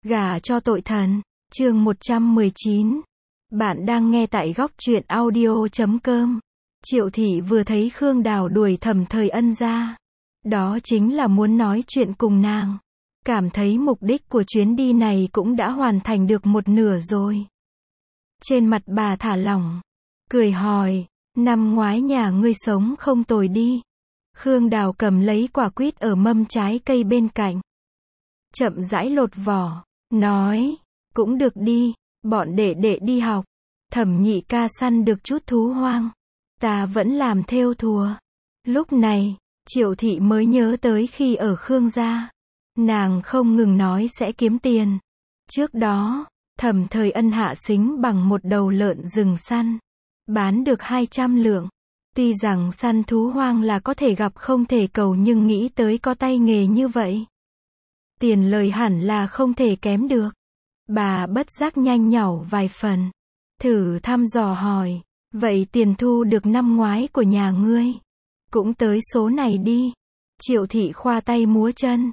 Gả cho tội thần. Chương 119. Bạn đang nghe tại góc truyện audio.com. Triệu thị vừa thấy Khương Đào đuổi Thẩm Thời Ân ra. Đó chính là muốn nói chuyện cùng nàng. Cảm thấy mục đích của chuyến đi này cũng đã hoàn thành được một nửa rồi. Trên mặt bà thả lỏng. Cười hỏi, năm ngoái nhà ngươi sống không tồi đi. Khương Đào cầm lấy quả quýt ở mâm trái cây bên cạnh. Chậm rãi lột vỏ. Nói, cũng được đi, bọn đệ đệ đi học. Thẩm nhị ca săn được chút thú hoang. Ta vẫn làm thêu thùa. Lúc này, Triệu thị mới nhớ tới khi ở Khương gia. Nàng không ngừng nói sẽ kiếm tiền. Trước đó, Thẩm Thời Ân hạ xính bằng một đầu lợn rừng săn. Bán được 200 lượng. Tuy rằng săn thú hoang là có thể gặp không thể cầu nhưng nghĩ tới có tay nghề như vậy. Tiền lời hẳn là không thể kém được. Bà bất giác nhanh nhảu vài phần. Thử thăm dò hỏi. Vậy tiền thu được năm ngoái của nhà ngươi cũng tới số này đi. Triệu thị khoa tay múa chân.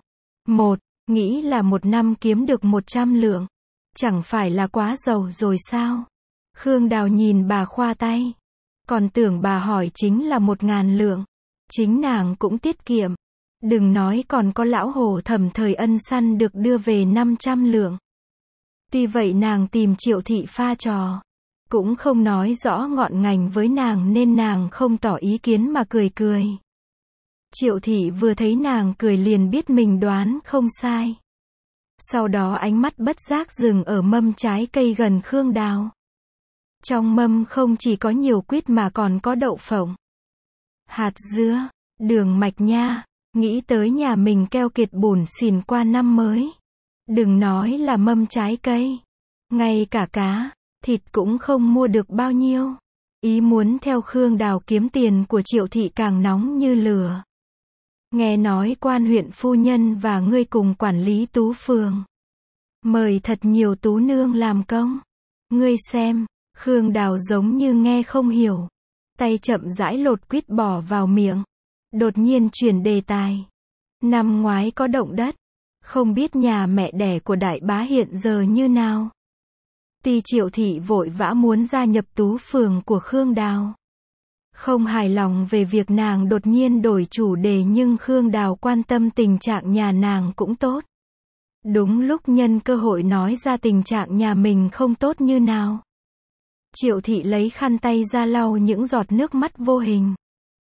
Nghĩ là một năm kiếm được 100 lượng. Chẳng phải là quá giàu rồi sao? Khương Đào nhìn bà khoa tay. Còn tưởng bà hỏi chính là 1.000 lượng. Chính nàng cũng tiết kiệm. Đừng nói còn có lão hổ Thẩm Thời Ân săn được đưa về 500 lượng. Tuy vậy nàng tìm Triệu thị pha trò. Cũng không nói rõ ngọn ngành với nàng nên nàng không tỏ ý kiến mà cười cười. Triệu thị vừa thấy nàng cười liền biết mình đoán không sai. Sau đó ánh mắt bất giác dừng ở mâm trái cây gần Khương Đào. Trong mâm không chỉ có nhiều quýt mà còn có đậu phộng, hạt dứa, đường mạch nha. Nghĩ tới nhà mình keo kiệt bủn xỉn qua năm mới. Đừng nói là mâm trái cây. Ngay cả cá, thịt cũng không mua được bao nhiêu. Ý muốn theo Khương Đào kiếm tiền của Triệu thị càng nóng như lửa. Nghe nói quan huyện phu nhân và ngươi cùng quản lý tú phường. Mời thật nhiều tú nương làm công. Ngươi xem, Khương Đào giống như nghe không hiểu. Tay chậm rãi lột quýt bỏ vào miệng. Đột nhiên chuyển đề tài. Năm ngoái có động đất. Không biết nhà mẹ đẻ của đại bá hiện giờ như nào. Tuy Triệu thị vội vã muốn gia nhập tú phường của Khương Đào. Không hài lòng về việc nàng đột nhiên đổi chủ đề nhưng Khương Đào quan tâm tình trạng nhà nàng cũng tốt. Đúng lúc nhân cơ hội nói ra tình trạng nhà mình không tốt như nào. Triệu thị lấy khăn tay ra lau những giọt nước mắt vô hình.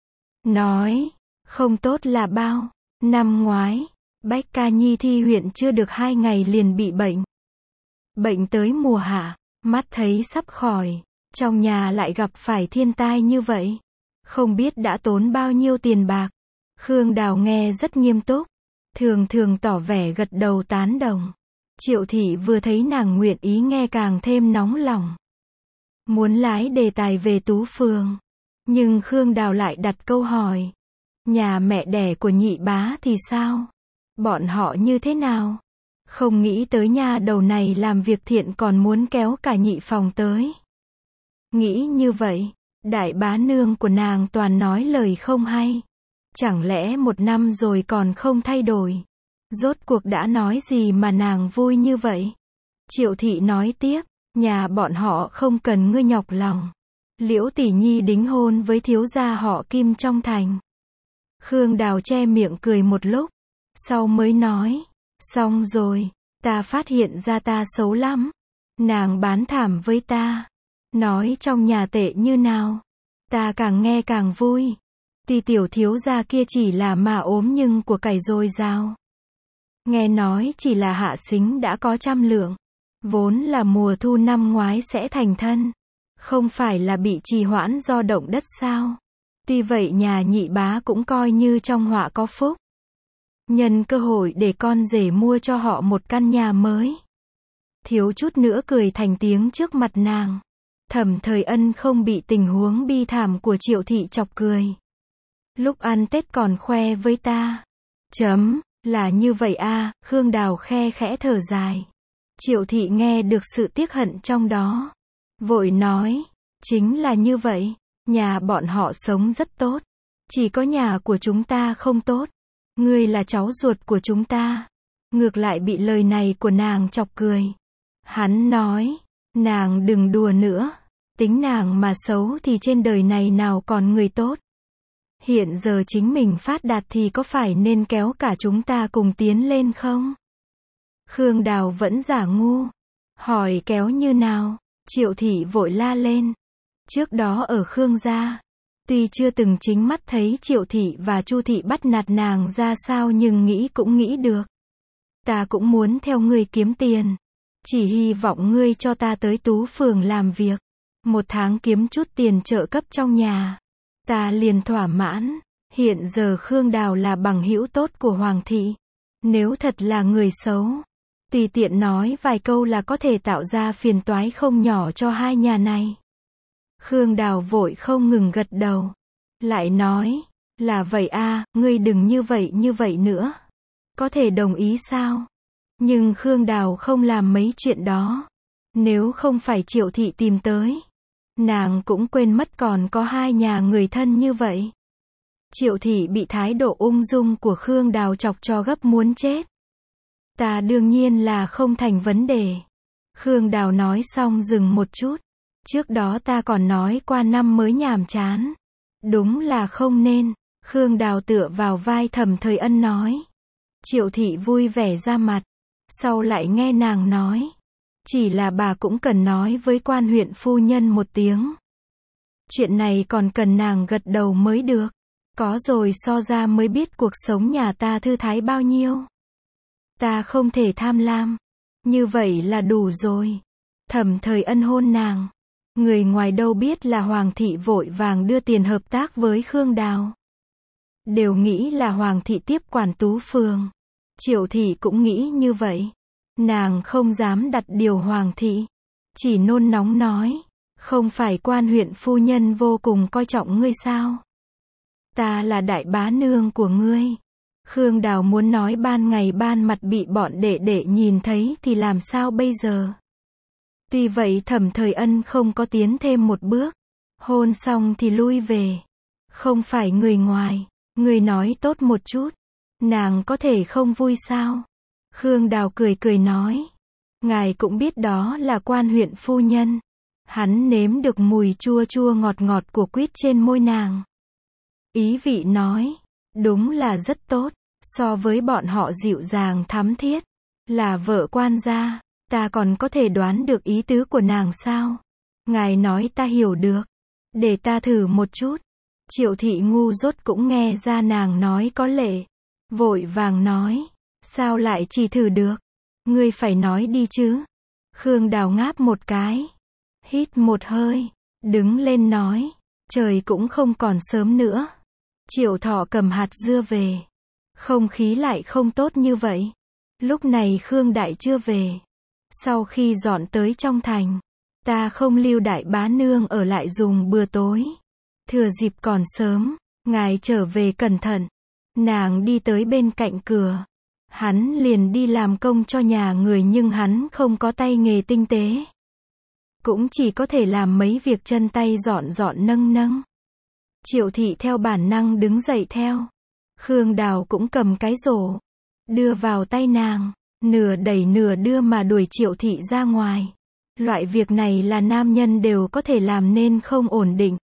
Nói, không tốt là bao. Năm ngoái, Bách Ca Nhi thi huyện chưa được 2 ngày liền bị bệnh. Bệnh tới mùa hạ, mắt thấy sắp khỏi. Trong nhà lại gặp phải thiên tai như vậy. Không biết đã tốn bao nhiêu tiền bạc. Khương Đào nghe rất nghiêm túc. Thường thường tỏ vẻ gật đầu tán đồng. Triệu thị vừa thấy nàng nguyện ý nghe càng thêm nóng lòng. Muốn lái đề tài về tú phường. Nhưng Khương Đào lại đặt câu hỏi. Nhà mẹ đẻ của nhị bá thì sao? Bọn họ như thế nào? Không nghĩ tới nha đầu này làm việc thiện còn muốn kéo cả nhị phòng tới. Nghĩ như vậy, đại bá nương của nàng toàn nói lời không hay. Chẳng lẽ 1 năm rồi còn không thay đổi? Rốt cuộc đã nói gì mà nàng vui như vậy? Triệu thị nói tiếp, nhà bọn họ không cần ngươi nhọc lòng. Liễu tỷ nhi đính hôn với thiếu gia họ Kim trong thành. Khương Đào che miệng cười một lúc, sau mới nói, xong rồi, ta phát hiện ra ta xấu lắm. Nàng bán thảm với ta. Nói trong nhà tệ như nào. Ta càng nghe càng vui. Tuy tiểu thiếu gia kia chỉ là mà ốm nhưng của cải dồi dào. Nghe nói chỉ là hạ xính đã có 100 lượng. Vốn là mùa thu năm ngoái sẽ thành thân. Không phải là bị trì hoãn do động đất sao? Tuy vậy nhà nhị bá cũng coi như trong họa có phúc. Nhân cơ hội để con rể mua cho họ một căn nhà mới. Thiếu chút nữa cười thành tiếng trước mặt nàng. Thẩm Thời Ân không bị tình huống bi thảm của Triệu thị chọc cười. Lúc ăn Tết còn khoe với ta. Là như vậy à, Khương Đào khe khẽ thở dài. Triệu thị nghe được sự tiếc hận trong đó. Vội nói, chính là như vậy. Nhà bọn họ sống rất tốt. Chỉ có nhà của chúng ta không tốt. Ngươi là cháu ruột của chúng ta. ngược lại bị lời này của nàng chọc cười. Hắn nói, nàng đừng đùa nữa, tính nàng mà xấu thì trên đời này nào còn người tốt. Hiện giờ chính mình phát đạt thì có phải nên kéo cả chúng ta cùng tiến lên không? Khương Đào vẫn giả ngu, hỏi kéo như nào? Triệu thị vội la lên. Trước đó ở Khương gia, tuy chưa từng chính mắt thấy Triệu thị và Chu thị bắt nạt nàng ra sao nhưng nghĩ cũng nghĩ được. Ta cũng muốn theo ngươi kiếm tiền. Chỉ hy vọng ngươi cho ta tới Tú phường làm việc. 1 tháng kiếm chút tiền trợ cấp trong nhà. Ta liền thỏa mãn. Hiện giờ Khương Đào là bằng hữu tốt của Hoàng thị. Nếu thật là người xấu, tùy tiện nói vài câu là có thể tạo ra phiền toái không nhỏ cho hai nhà này. Khương Đào vội không ngừng gật đầu. Lại nói, là vậy à, ngươi đừng như vậy nữa. Có thể đồng ý sao? Nhưng Khương Đào không làm mấy chuyện đó. Nếu không phải Triệu thị tìm tới, nàng cũng quên mất còn có hai nhà người thân như vậy. Triệu thị bị thái độ ung dung của Khương Đào chọc cho gấp muốn chết. Ta đương nhiên là không thành vấn đề. Khương Đào nói xong dừng một chút. Trước đó ta còn nói qua năm mới nhàm chán. Đúng là không nên. Khương Đào tựa vào vai Thẩm Thời Ân nói. Triệu thị vui vẻ ra mặt. Sau lại nghe nàng nói. Chỉ là bà cũng cần nói với quan huyện phu nhân một tiếng. Chuyện này còn cần nàng gật đầu mới được. Có rồi so ra mới biết cuộc sống nhà ta thư thái bao nhiêu. Ta không thể tham lam. Như vậy là đủ rồi. Thẩm Thời Ân hôn nàng. Người ngoài đâu biết là Hoàng thị vội vàng đưa tiền hợp tác với Khương Đào. Đều nghĩ là Hoàng thị tiếp quản Tú phường. Triệu thị cũng nghĩ như vậy. Nàng không dám đặt điều Hoàng thị. Chỉ nôn nóng nói. Không phải quan huyện phu nhân vô cùng coi trọng ngươi sao? Ta là đại bá nương của ngươi. Khương Đào muốn nói ban ngày ban mặt bị bọn đệ đệ nhìn thấy thì làm sao bây giờ? Tuy vậy Thẩm Thời Ân không có tiến thêm một bước. Hôn xong thì lui về. Không phải người ngoài. Người nói tốt một chút. Nàng có thể không vui sao? Khương Đào cười cười nói. Ngài cũng biết đó là quan huyện phu nhân. Hắn nếm được mùi chua chua ngọt ngọt của quýt trên môi nàng. Ý vị nói. Đúng là rất tốt. So với bọn họ dịu dàng thắm thiết. Là vợ quan gia. Ta còn có thể đoán được ý tứ của nàng sao? Ngài nói ta hiểu được. Để ta thử một chút. Triệu thị ngu dốt cũng nghe ra nàng nói có lệ. Vội vàng nói. Sao lại chỉ thử được? Ngươi phải nói đi chứ. Khương Đào ngáp một cái. Hít một hơi. Đứng lên nói. Trời cũng không còn sớm nữa. Triệu Thọ cầm hạt dưa về. Không khí lại không tốt như vậy. Lúc này Khương Đại chưa về. Sau khi dọn tới trong thành, ta không lưu đại bá nương ở lại dùng bữa tối. Thừa dịp còn sớm, ngài trở về cẩn thận. Nàng đi tới bên cạnh cửa. Hắn liền đi làm công cho nhà người nhưng hắn không có tay nghề tinh tế. Cũng chỉ có thể làm mấy việc chân tay dọn dọn nâng nâng. Triệu thị theo bản năng đứng dậy theo. Khương Đào cũng cầm cái rổ. Đưa vào tay nàng. Nửa đẩy nửa đưa mà đuổi Triệu thị ra ngoài. Loại việc này là nam nhân đều có thể làm nên không ổn định.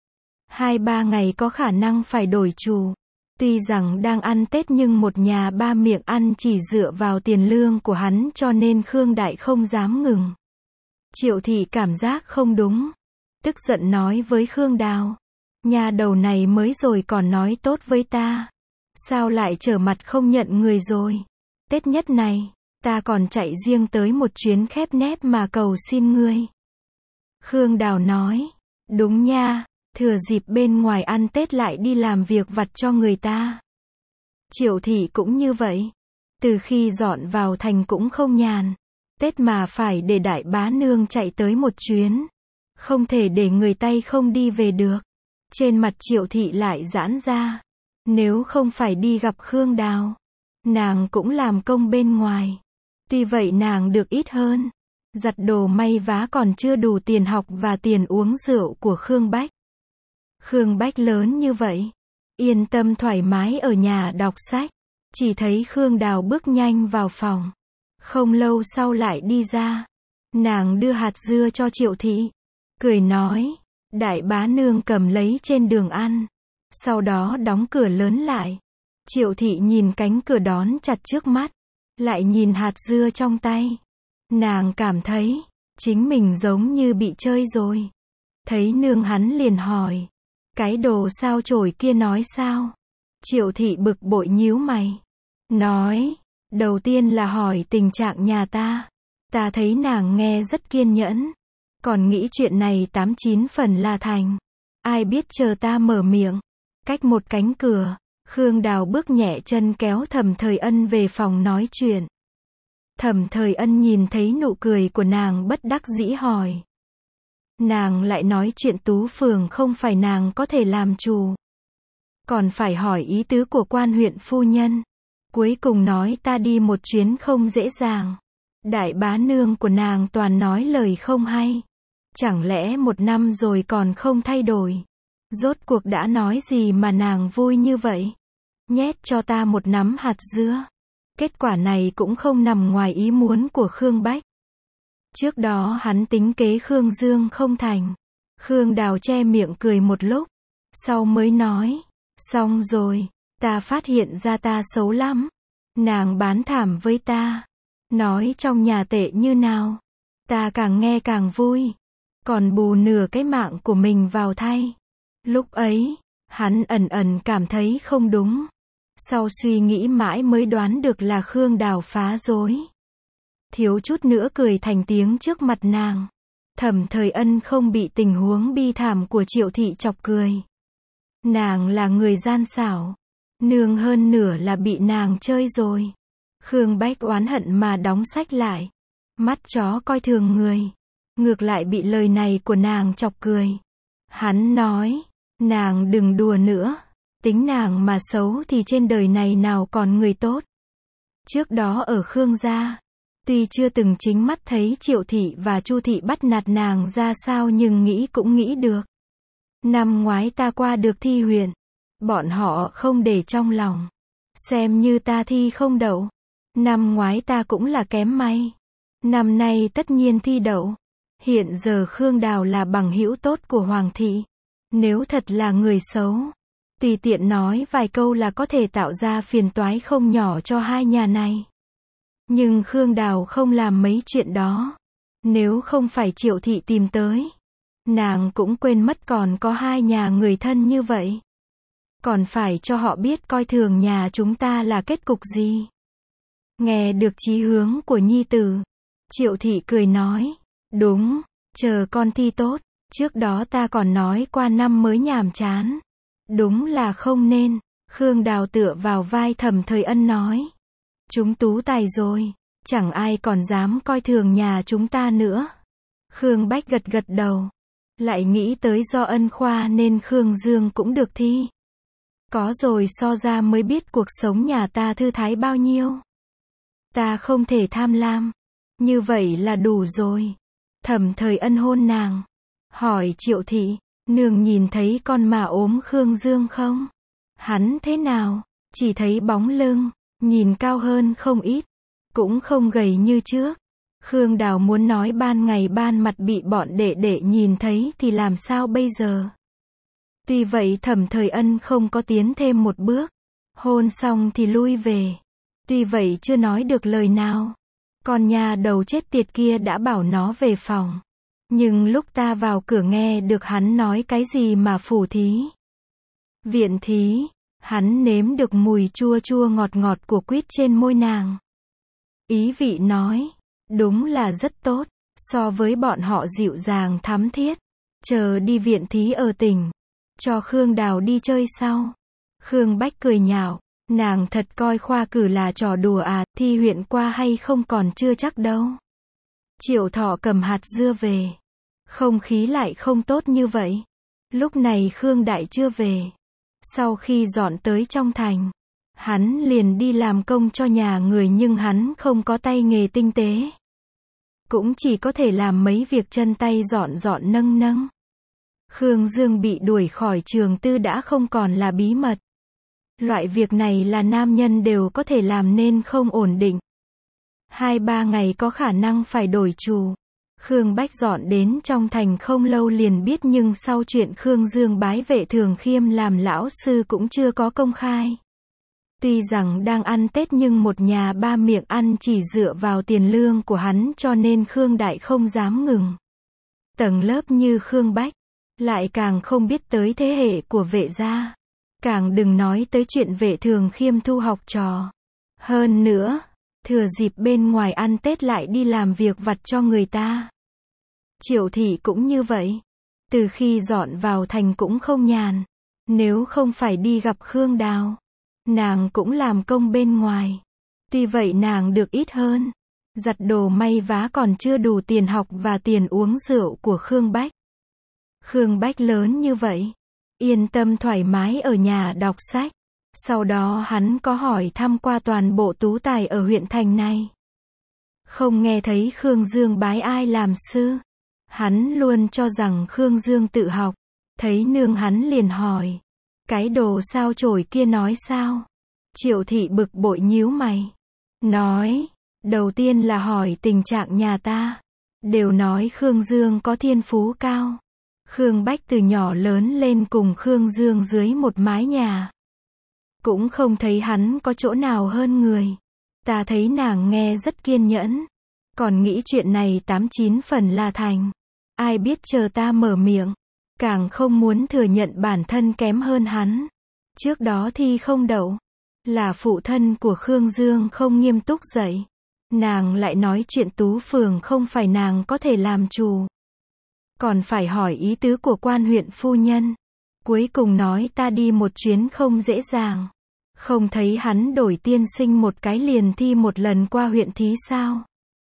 2-3 ngày có khả năng phải đổi chủ. Tuy rằng đang ăn Tết nhưng một nhà ba miệng ăn chỉ dựa vào tiền lương của hắn cho nên Khương Đại không dám ngừng. Triệu thị cảm giác không đúng. Tức giận nói với Khương Đào. Nhà đầu này mới rồi còn nói tốt với ta. Sao lại trở mặt không nhận người rồi? Tết nhất này, ta còn chạy riêng tới một chuyến khép nép mà cầu xin ngươi. Khương Đào nói. Đúng nha, thừa dịp bên ngoài ăn Tết lại đi làm việc vặt cho người ta. Triệu thị cũng như vậy. Từ khi dọn vào thành cũng không nhàn. Tết mà phải để đại bá nương chạy tới một chuyến. Không thể để người tay không đi về được. Trên mặt Triệu thị lại giãn ra. Nếu không phải đi gặp Khương Đào, nàng cũng làm công bên ngoài. Tuy vậy nàng được ít hơn. Giặt đồ may vá còn chưa đủ tiền học và tiền uống rượu của Khương Bách. Khương Bách lớn như vậy. Yên tâm thoải mái ở nhà đọc sách. chỉ thấy Khương Đào bước nhanh vào phòng. Không lâu sau lại đi ra. Nàng đưa hạt dưa cho Triệu Thị. Cười nói, đại bá nương cầm lấy trên đường ăn. Sau đó đóng cửa lớn lại. Triệu Thị nhìn cánh cửa đón chặt trước mắt. Lại nhìn hạt dưa trong tay. Nàng cảm thấy, chính mình giống như bị chơi rồi. Thấy nương hắn liền hỏi. Cái đồ sao chổi kia nói sao? Triệu Thị bực bội nhíu mày. Nói, đầu tiên là hỏi tình trạng nhà ta. Ta thấy nàng nghe rất kiên nhẫn. Còn nghĩ chuyện này 89 phần là thành. Ai biết chờ ta mở miệng. Cách một cánh cửa, Khương Đào bước nhẹ chân kéo Thẩm Thời Ân về phòng nói chuyện. Thẩm Thời Ân nhìn thấy nụ cười của nàng bất đắc dĩ hỏi. Nàng lại nói chuyện Tú Phường không phải nàng có thể làm chủ. Còn phải hỏi ý tứ của quan huyện phu nhân. Cuối cùng nói ta đi một chuyến không dễ dàng. Đại bá nương của nàng toàn nói lời không hay. Chẳng lẽ một năm rồi còn không thay đổi. Rốt cuộc đã nói gì mà nàng vui như vậy. Nhét cho ta một nắm hạt dưa. Kết quả này cũng không nằm ngoài ý muốn của Khương Bách. Trước đó hắn tính kế Khương Dương không thành. Khương Đào che miệng cười một lúc. Sau mới nói. Xong rồi, ta phát hiện ra ta xấu lắm. Nàng bán thảm với ta. Nói trong nhà tệ như nào. Ta càng nghe càng vui. Còn bù nửa cái mạng của mình vào thay. Lúc ấy, hắn ẩn ẩn cảm thấy không đúng. Sau suy nghĩ mãi mới đoán được là Khương Đào phá dối. Thiếu chút nữa cười thành tiếng trước mặt nàng. Thẩm Thời Ân không bị tình huống bi thảm của Triệu Thị chọc cười. Nàng là người gian xảo. Nương hơn nửa là bị nàng chơi rồi. Khương Bách oán hận mà đóng sách lại. Mắt chó coi thường người. Ngược lại bị lời này của nàng chọc cười. Hắn nói, nàng đừng đùa nữa. Tính nàng mà xấu thì trên đời này nào còn người tốt. Trước đó ở Khương gia, tuy chưa từng chính mắt thấy Triệu Thị và Chu Thị bắt nạt nàng ra sao nhưng nghĩ cũng nghĩ được. Năm ngoái ta qua được thi huyện. Bọn họ không để trong lòng. Xem như ta thi không đậu. Năm ngoái ta cũng là kém may. Năm nay tất nhiên thi đậu. Hiện giờ Khương Đào là bằng hữu tốt của Hoàng thị. Nếu thật là người xấu, tùy tiện nói vài câu là có thể tạo ra phiền toái không nhỏ cho hai nhà này. Nhưng Khương Đào không làm mấy chuyện đó. Nếu không phải Triệu Thị tìm tới, nàng cũng quên mất còn có hai nhà người thân như vậy. Còn phải cho họ biết coi thường nhà chúng ta là kết cục gì. Nghe được chí hướng của nhi tử, Triệu Thị cười nói, đúng, chờ con thi tốt, trước đó ta còn nói qua năm mới nhàm chán. Đúng là không nên. Khương Đào tựa vào vai Thẩm Thời Ân nói, chúng tú tài rồi, chẳng ai còn dám coi thường nhà chúng ta nữa. Khương Bách gật gật đầu, lại nghĩ tới do ân khoa nên Khương Dương cũng được thi. Có rồi so ra mới biết cuộc sống nhà ta thư thái bao nhiêu. Ta không thể tham lam, như vậy là đủ rồi. Thẩm Thời Ân hôn nàng, hỏi Triệu Thị, nương nhìn thấy con mà ốm Khương Dương không? Hắn thế nào? Chỉ thấy bóng lưng, nhìn cao hơn không ít, cũng không gầy như trước. Khương Đào muốn nói ban ngày ban mặt bị bọn đệ đệ nhìn thấy thì làm sao bây giờ? Tuy vậy Thẩm Thời Ân không có tiến thêm một bước. Hôn xong thì lui về. Tuy vậy chưa nói được lời nào. Con nhà đầu chết tiệt kia đã bảo nó về phòng. Nhưng lúc ta vào cửa nghe được hắn nói cái gì mà phủ thí. Viện thí, hắn nếm được mùi chua chua ngọt ngọt của quýt trên môi nàng. Ý vị nói, đúng là rất tốt, so với bọn họ dịu dàng thắm thiết. Chờ đi viện thí ở tỉnh, cho Khương Đào đi chơi sau. Khương Bách cười nhạo, nàng thật coi khoa cử là trò đùa à, thi huyện qua hay không còn chưa chắc đâu. Triệu Thọ cầm hạt dưa về. Không khí lại không tốt như vậy. Lúc này Khương Đại chưa về. Sau khi dọn tới trong thành, hắn liền đi làm công cho nhà người nhưng hắn không có tay nghề tinh tế. Cũng chỉ có thể làm mấy việc chân tay dọn dọn nâng nâng. Khương Dương bị đuổi khỏi trường tư đã không còn là bí mật. Loại việc này là nam nhân đều có thể làm nên không ổn định. 2-3 ngày có khả năng phải đổi chủ. Khương Bách dọn đến trong thành không lâu liền biết, nhưng sau chuyện Khương Dương bái Vệ Thường Khiêm làm lão sư cũng chưa có công khai. Tuy rằng đang ăn Tết nhưng một nhà ba miệng ăn chỉ dựa vào tiền lương của hắn, cho nên Khương Đại không dám ngừng. Tầng lớp như Khương Bách, lại càng không biết tới thế hệ của Vệ gia. Càng đừng nói tới chuyện Vệ Thường Khiêm thu học trò. Hơn nữa, thừa dịp bên ngoài ăn Tết lại đi làm việc vặt cho người ta. Triệu Thị cũng như vậy. Từ khi dọn vào thành cũng không nhàn. Nếu không phải đi gặp Khương Đào, nàng cũng làm công bên ngoài. Tuy vậy nàng được ít hơn. Giặt đồ may vá còn chưa đủ tiền học và tiền uống rượu của Khương Bách. Khương Bách lớn như vậy, yên tâm thoải mái ở nhà đọc sách. Sau đó hắn có hỏi thăm qua toàn bộ tú tài ở huyện thành này. Không nghe thấy Khương Dương bái ai làm sư. Hắn luôn cho rằng Khương Dương tự học. Thấy nương hắn liền hỏi, cái đồ sao chổi kia nói sao? Triệu Thị bực bội nhíu mày. Nói, đầu tiên là hỏi tình trạng nhà ta. Đều nói Khương Dương có thiên phú cao. Khương Bách từ nhỏ lớn lên cùng Khương Dương dưới một mái nhà. Cũng không thấy hắn có chỗ nào hơn người. Ta thấy nàng nghe rất kiên nhẫn. Còn nghĩ chuyện này 8-9 phần là thành. Ai biết chờ ta mở miệng. Càng không muốn thừa nhận bản thân kém hơn hắn. Trước đó thi không đậu. Là phụ thân của Khương Dương không nghiêm túc dạy. Nàng lại nói chuyện tú phường không phải nàng có thể làm chủ. Còn phải hỏi ý tứ của quan huyện phu nhân. Cuối cùng nói ta đi một chuyến không dễ dàng. Không thấy hắn đổi tiên sinh một cái liền thi một lần qua huyện thí sao?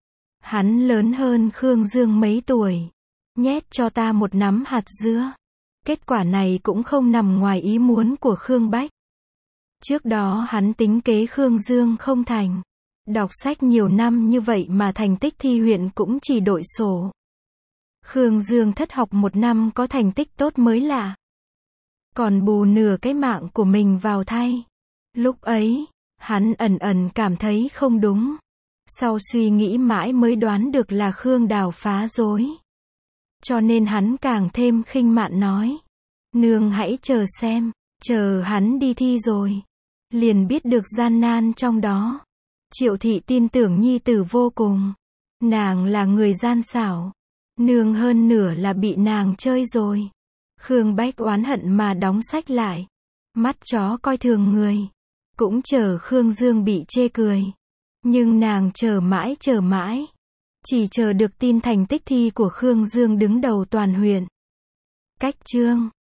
Hắn lớn hơn Khương Dương mấy tuổi. Nhét cho ta một nắm hạt dứa. Kết quả này cũng không nằm ngoài ý muốn của Khương Bách. Trước đó hắn tính kế Khương Dương không thành. Đọc sách nhiều năm như vậy mà thành tích thi huyện cũng chỉ đội sổ. Khương Dương thất học 1 năm có thành tích tốt mới lạ. Còn bù nửa cái mạng của mình vào thay. Lúc ấy, hắn ẩn ẩn cảm thấy không đúng. Sau suy nghĩ mãi mới đoán được là Khương Đào phá rối. Cho nên hắn càng thêm khinh mạn nói. Nương hãy chờ xem, chờ hắn đi thi rồi. Liền biết được gian nan trong đó. Triệu Thị tin tưởng nhi tử vô cùng. Nàng là người gian xảo. Nương hơn nửa là bị nàng chơi rồi. Khương Bách oán hận mà đóng sách lại. Mắt chó coi thường người. Cũng chờ Khương Dương bị chê cười. Nhưng nàng chờ mãi. Chỉ chờ được tin thành tích thi của Khương Dương đứng đầu toàn huyện. Cách chương